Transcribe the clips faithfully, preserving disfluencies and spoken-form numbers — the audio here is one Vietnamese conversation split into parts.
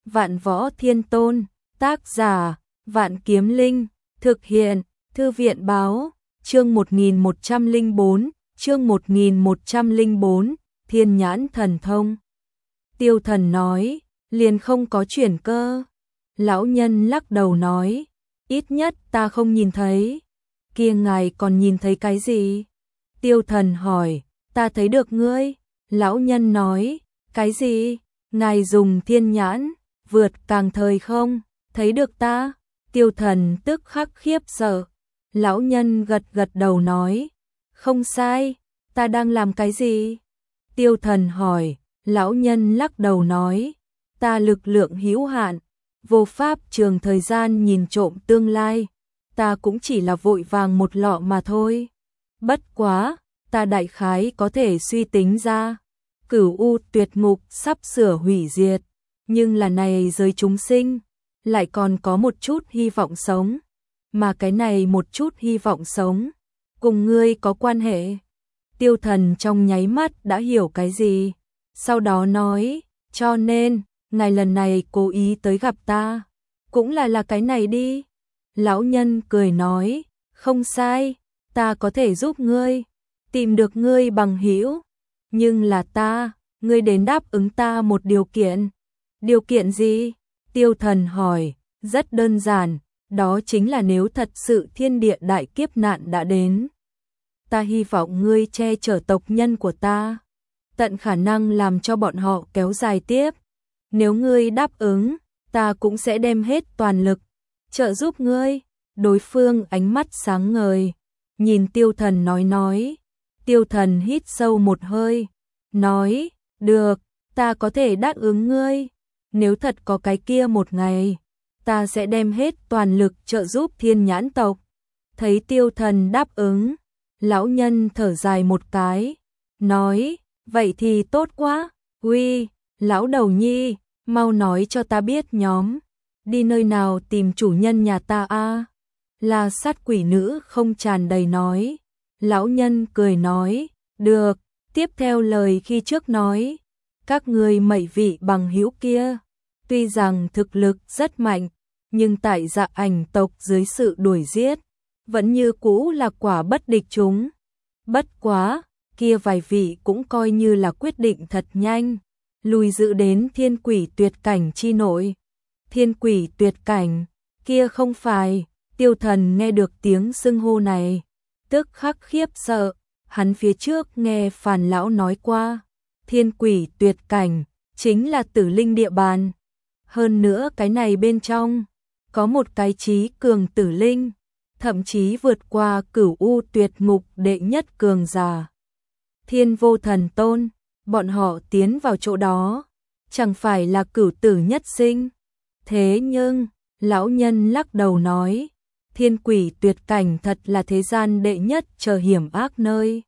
Vạn Võ Thiên Tôn, tác giả, Vạn Kiếm Linh, thực hiện, Thư viện báo, chương một nghìn một trăm lẻ bốn, chương một nghìn một trăm lẻ bốn, Thiên Nhãn Thần Thông. Tiêu Thần nói, liền không có chuyển cơ. Lão nhân lắc đầu nói, ít nhất ta không nhìn thấy. Kia ngài còn nhìn thấy cái gì? Tiêu Thần hỏi, ta thấy được ngươi. Lão nhân nói, cái gì? Ngài dùng thiên nhãn, vượt càng thời không, thấy được ta? Tiêu Thần tức khắc khiếp sợ. Lão nhân gật gật đầu nói, không sai, ta đang làm cái gì? Tiêu Thần hỏi, lão nhân lắc đầu nói, ta lực lượng hữu hạn, vô pháp trường thời gian nhìn trộm tương lai, ta cũng chỉ là vội vàng một lọ mà thôi. Bất quá, ta đại khái có thể suy tính ra, Cửu U tuyệt ngục sắp sửa hủy diệt, nhưng là này giới chúng sinh, lại còn có một chút hy vọng sống, mà cái này một chút hy vọng sống, cùng ngươi có quan hệ. Tiêu Thần trong nháy mắt đã hiểu cái gì, sau đó nói, cho nên, ngài lần này cố ý tới gặp ta, cũng là là cái này đi. Lão nhân cười nói, không sai, ta có thể giúp ngươi, tìm được ngươi bằng hữu, nhưng là ta, ngươi đến đáp ứng ta một điều kiện. Điều kiện gì? Tiêu Thần hỏi, rất đơn giản, đó chính là nếu thật sự thiên địa đại kiếp nạn đã đến, ta hy vọng ngươi che chở tộc nhân của ta, tận khả năng làm cho bọn họ kéo dài tiếp. Nếu ngươi đáp ứng, ta cũng sẽ đem hết toàn lực trợ giúp ngươi. Đối phương ánh mắt sáng ngời, nhìn Tiêu Thần nói nói. Tiêu Thần hít sâu một hơi, nói, được, ta có thể đáp ứng ngươi. Nếu thật có cái kia một ngày, ta sẽ đem hết toàn lực trợ giúp Thiên Nhãn tộc. Thấy Tiêu Thần đáp ứng, lão nhân thở dài một cái, nói, vậy thì tốt quá. Uy, lão đầu nhi, mau nói cho ta biết nhóm đi nơi nào tìm chủ nhân nhà ta a? Là sát quỷ nữ không tràn đầy nói. Lão nhân cười nói, được, tiếp theo lời khi trước nói, các người mẩy vị bằng hữu kia, tuy rằng thực lực rất mạnh, nhưng tại Dạ Ảnh tộc dưới sự đuổi giết, vẫn như cũ là quả bất địch chúng. Bất quá, kia vài vị cũng coi như là quyết định thật nhanh, lùi dự đến thiên quỷ tuyệt cảnh chi nội. Thiên quỷ tuyệt cảnh, kia không phải. Tiêu Thần nghe được tiếng xưng hô này, tức khắc khiếp sợ, hắn phía trước nghe Phàn lão nói qua, thiên quỷ tuyệt cảnh chính là Tử Linh địa bàn. Hơn nữa cái này bên trong có một cái trí cường Tử Linh, thậm chí vượt qua Cửu U tuyệt ngục đệ nhất cường giả Thiên Vô Thần Tôn. Bọn họ tiến vào chỗ đó, chẳng phải là cửu tử nhất sinh. Thế nhưng, lão nhân lắc đầu nói, thiên quỷ tuyệt cảnh thật là thế gian đệ nhất chờ hiểm ác nơi.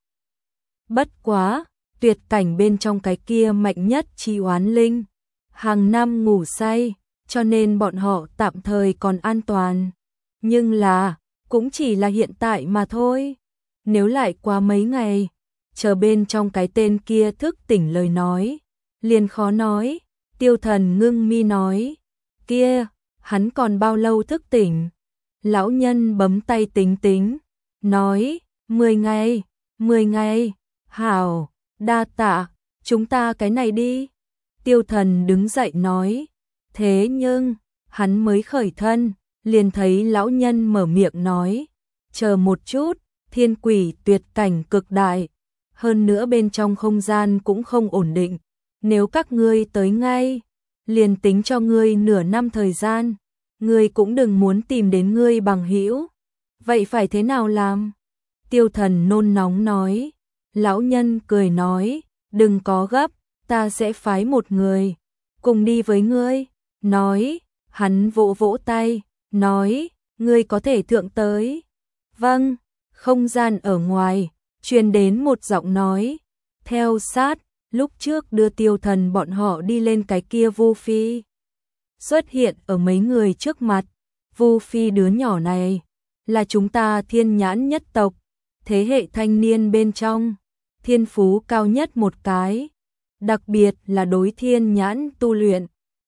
Bất quá, tuyệt cảnh bên trong cái kia mạnh nhất chi oán linh, hàng năm ngủ say, cho nên bọn họ tạm thời còn an toàn. Nhưng là, cũng chỉ là hiện tại mà thôi. Nếu lại qua mấy ngày, chờ bên trong cái tên kia thức tỉnh lời nói, liền khó nói. Tiêu Thần ngưng mi nói, kia, hắn còn bao lâu thức tỉnh? Lão nhân bấm tay tính tính, nói, mười ngày, mười ngày, hảo, đa tạ, chúng ta cái này đi. Tiêu Thần đứng dậy nói, thế nhưng, hắn mới khởi thân, liền thấy lão nhân mở miệng nói, chờ một chút, thiên quỷ tuyệt cảnh cực đại, hơn nữa bên trong không gian cũng không ổn định, nếu các ngươi tới ngay, liền tính cho ngươi nửa năm thời gian, ngươi cũng đừng muốn tìm đến ngươi bằng hữu. Vậy phải thế nào làm? Tiêu Thần nôn nóng nói. Lão nhân cười nói, đừng có gấp, ta sẽ phái một người cùng đi với ngươi. Nói, hắn vỗ vỗ tay, nói, ngươi có thể thượng tới. Vâng, không gian ở ngoài, truyền đến một giọng nói, theo sát, lúc trước đưa Tiêu Thần bọn họ đi lên cái kia Vu Phi, xuất hiện ở mấy người trước mặt. Vu Phi đứa nhỏ này, là chúng ta Thiên Nhãn nhất tộc, thế hệ thanh niên bên trong, thiên phú cao nhất một cái, đặc biệt là đối thiên nhãn tu luyện,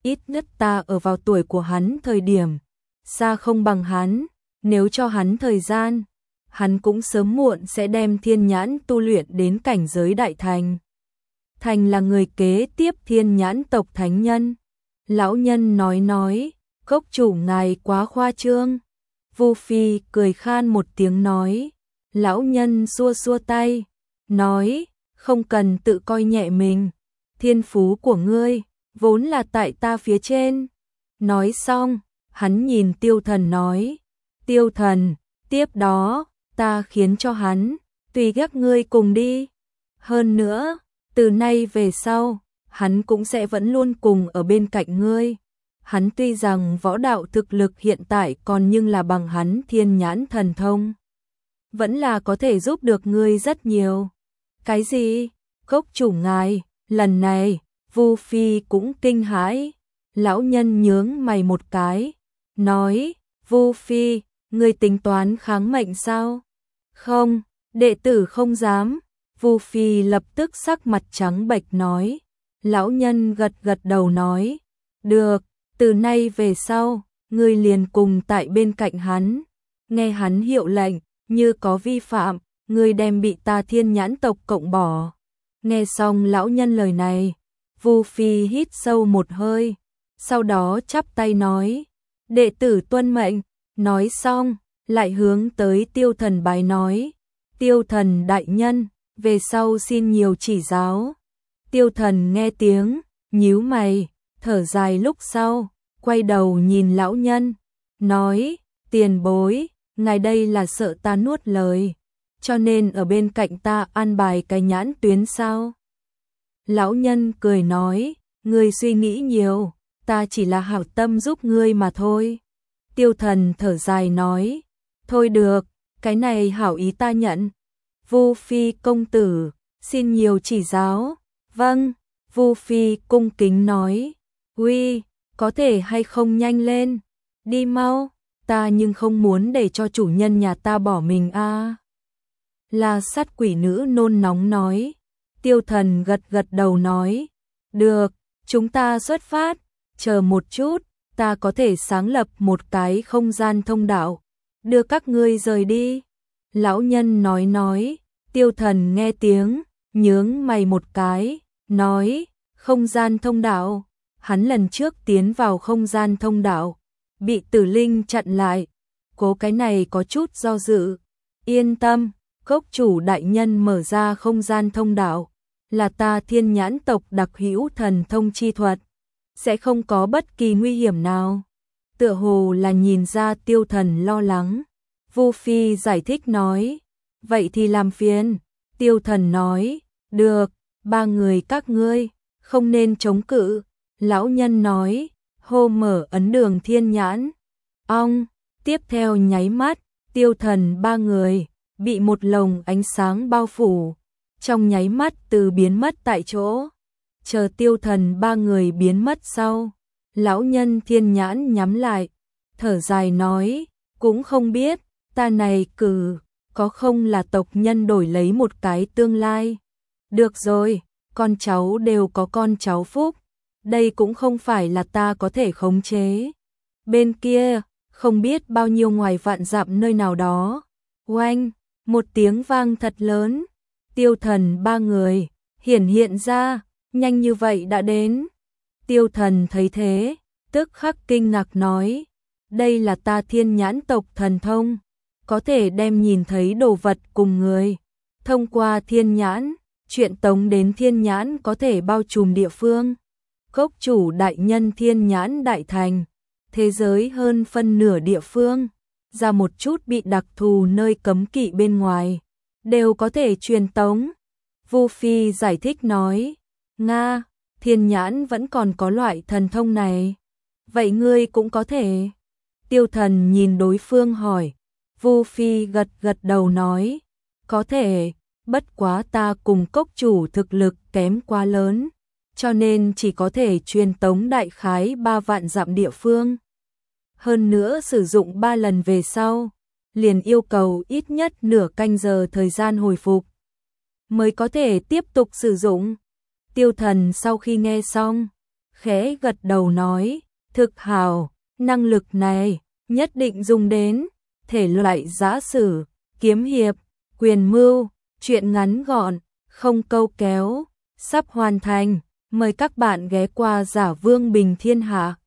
ít nhất ta ở vào tuổi của hắn thời điểm, xa không bằng hắn, nếu cho hắn thời gian, hắn cũng sớm muộn sẽ đem thiên nhãn tu luyện đến cảnh giới đại thành. Thành là người kế tiếp thiên nhãn tộc thánh nhân. Lão nhân nói nói, cốc chủ ngài quá khoa trương. Vu Phi cười khan một tiếng nói, lão nhân xua xua tay, nói, không cần tự coi nhẹ mình, thiên phú của ngươi, vốn là tại ta phía trên. Nói xong, hắn nhìn Tiêu Thần nói, Tiêu Thần, tiếp đó, ta khiến cho hắn, tùy các ngươi cùng đi. Hơn nữa, từ nay về sau, hắn cũng sẽ vẫn luôn cùng ở bên cạnh ngươi. Hắn tuy rằng võ đạo thực lực hiện tại còn nhưng là bằng hắn thiên nhãn thần thông, vẫn là có thể giúp được ngươi rất nhiều. Cái gì? Cốc chủ ngài, lần này, Vu Phi cũng kinh hãi. Lão nhân nhướng mày một cái, nói, Vu Phi, ngươi tính toán kháng mệnh sao? Không, đệ tử không dám. Vu Phi lập tức sắc mặt trắng bệch nói. Lão nhân gật gật đầu nói, được, từ nay về sau, ngươi liền cùng tại bên cạnh hắn, nghe hắn hiệu lệnh, như có vi phạm, ngươi đem bị ta thiên nhãn tộc cộng bỏ. Nghe xong lão nhân lời này, Vu Phi hít sâu một hơi, sau đó chắp tay nói, đệ tử tuân mệnh. Nói xong, lại hướng tới Tiêu Thần bái nói, Tiêu Thần đại nhân, về sau xin nhiều chỉ giáo. Tiêu Thần nghe tiếng, nhíu mày, thở dài lúc sau, quay đầu nhìn lão nhân, nói, tiền bối, ngài đây là sợ ta nuốt lời, cho nên ở bên cạnh ta an bài cái nhãn tuyến sao? Lão nhân cười nói, ngươi suy nghĩ nhiều, ta chỉ là hảo tâm giúp ngươi mà thôi. Tiêu Thần thở dài nói, thôi được, cái này hảo ý ta nhận. Vu Phi công tử, xin nhiều chỉ giáo. Vâng, Vu Phi cung kính nói, uy, có thể hay không nhanh lên, đi mau, ta nhưng không muốn để cho chủ nhân nhà ta bỏ mình a. À. Là sát quỷ nữ nôn nóng nói. Tiêu Thần gật gật đầu nói, được, chúng ta xuất phát, chờ một chút, ta có thể sáng lập một cái không gian thông đạo, đưa các ngươi rời đi. Lão nhân nói nói, Tiêu Thần nghe tiếng, nhướng mày một cái, nói, không gian thông đạo, hắn lần trước tiến vào không gian thông đạo, bị Tử Linh chặn lại, cố cái này có chút do dự, yên tâm, cốc chủ đại nhân mở ra không gian thông đạo, là ta thiên nhãn tộc đặc hữu thần thông chi thuật, sẽ không có bất kỳ nguy hiểm nào. Tựa hồ là nhìn ra Tiêu Thần lo lắng, Vu Phi giải thích nói, vậy thì làm phiền. Tiêu Thần nói, được, ba người các ngươi, không nên chống cự. Lão nhân nói, hô mở ấn đường thiên nhãn. Ong, tiếp theo nháy mắt, Tiêu Thần ba người, bị một lồng ánh sáng bao phủ, trong nháy mắt từ biến mất tại chỗ. Chờ Tiêu Thần ba người biến mất sau, lão nhân thiên nhãn nhắm lại, thở dài nói, cũng không biết, ta này cử, có không là tộc nhân đổi lấy một cái tương lai. Được rồi, con cháu đều có con cháu phúc, đây cũng không phải là ta có thể khống chế. Bên kia, không biết bao nhiêu ngoài vạn dặm nơi nào đó, oanh, một tiếng vang thật lớn, Tiêu Thần ba người, hiển hiện ra, nhanh như vậy đã đến. Tiêu Thần thấy thế, tức khắc kinh ngạc nói, đây là ta thiên nhãn tộc thần thông, có thể đem nhìn thấy đồ vật cùng người. Thông qua thiên nhãn, chuyện tống đến thiên nhãn có thể bao trùm địa phương. Cốc chủ đại nhân thiên nhãn đại thành, thế giới hơn phân nửa địa phương, ra một chút bị đặc thù nơi cấm kỵ bên ngoài, đều có thể truyền tống. Vu Phi giải thích nói, Nga, thiên nhãn vẫn còn có loại thần thông này, vậy ngươi cũng có thể. Tiêu Thần nhìn đối phương hỏi, Vu Phi gật gật đầu nói, có thể, bất quá ta cùng cốc chủ thực lực kém quá lớn, cho nên chỉ có thể truyền tống đại khái ba vạn dặm địa phương. Hơn nữa sử dụng ba lần về sau, liền yêu cầu ít nhất nửa canh giờ thời gian hồi phục, mới có thể tiếp tục sử dụng. Tiêu Thần sau khi nghe xong, khẽ gật đầu nói, thực hào, năng lực này nhất định dùng đến thể loại giã sử, kiếm hiệp, quyền mưu, truyện ngắn gọn, không câu kéo, sắp hoàn thành, mời các bạn ghé qua Giả Vương Bình Thiên Hạ.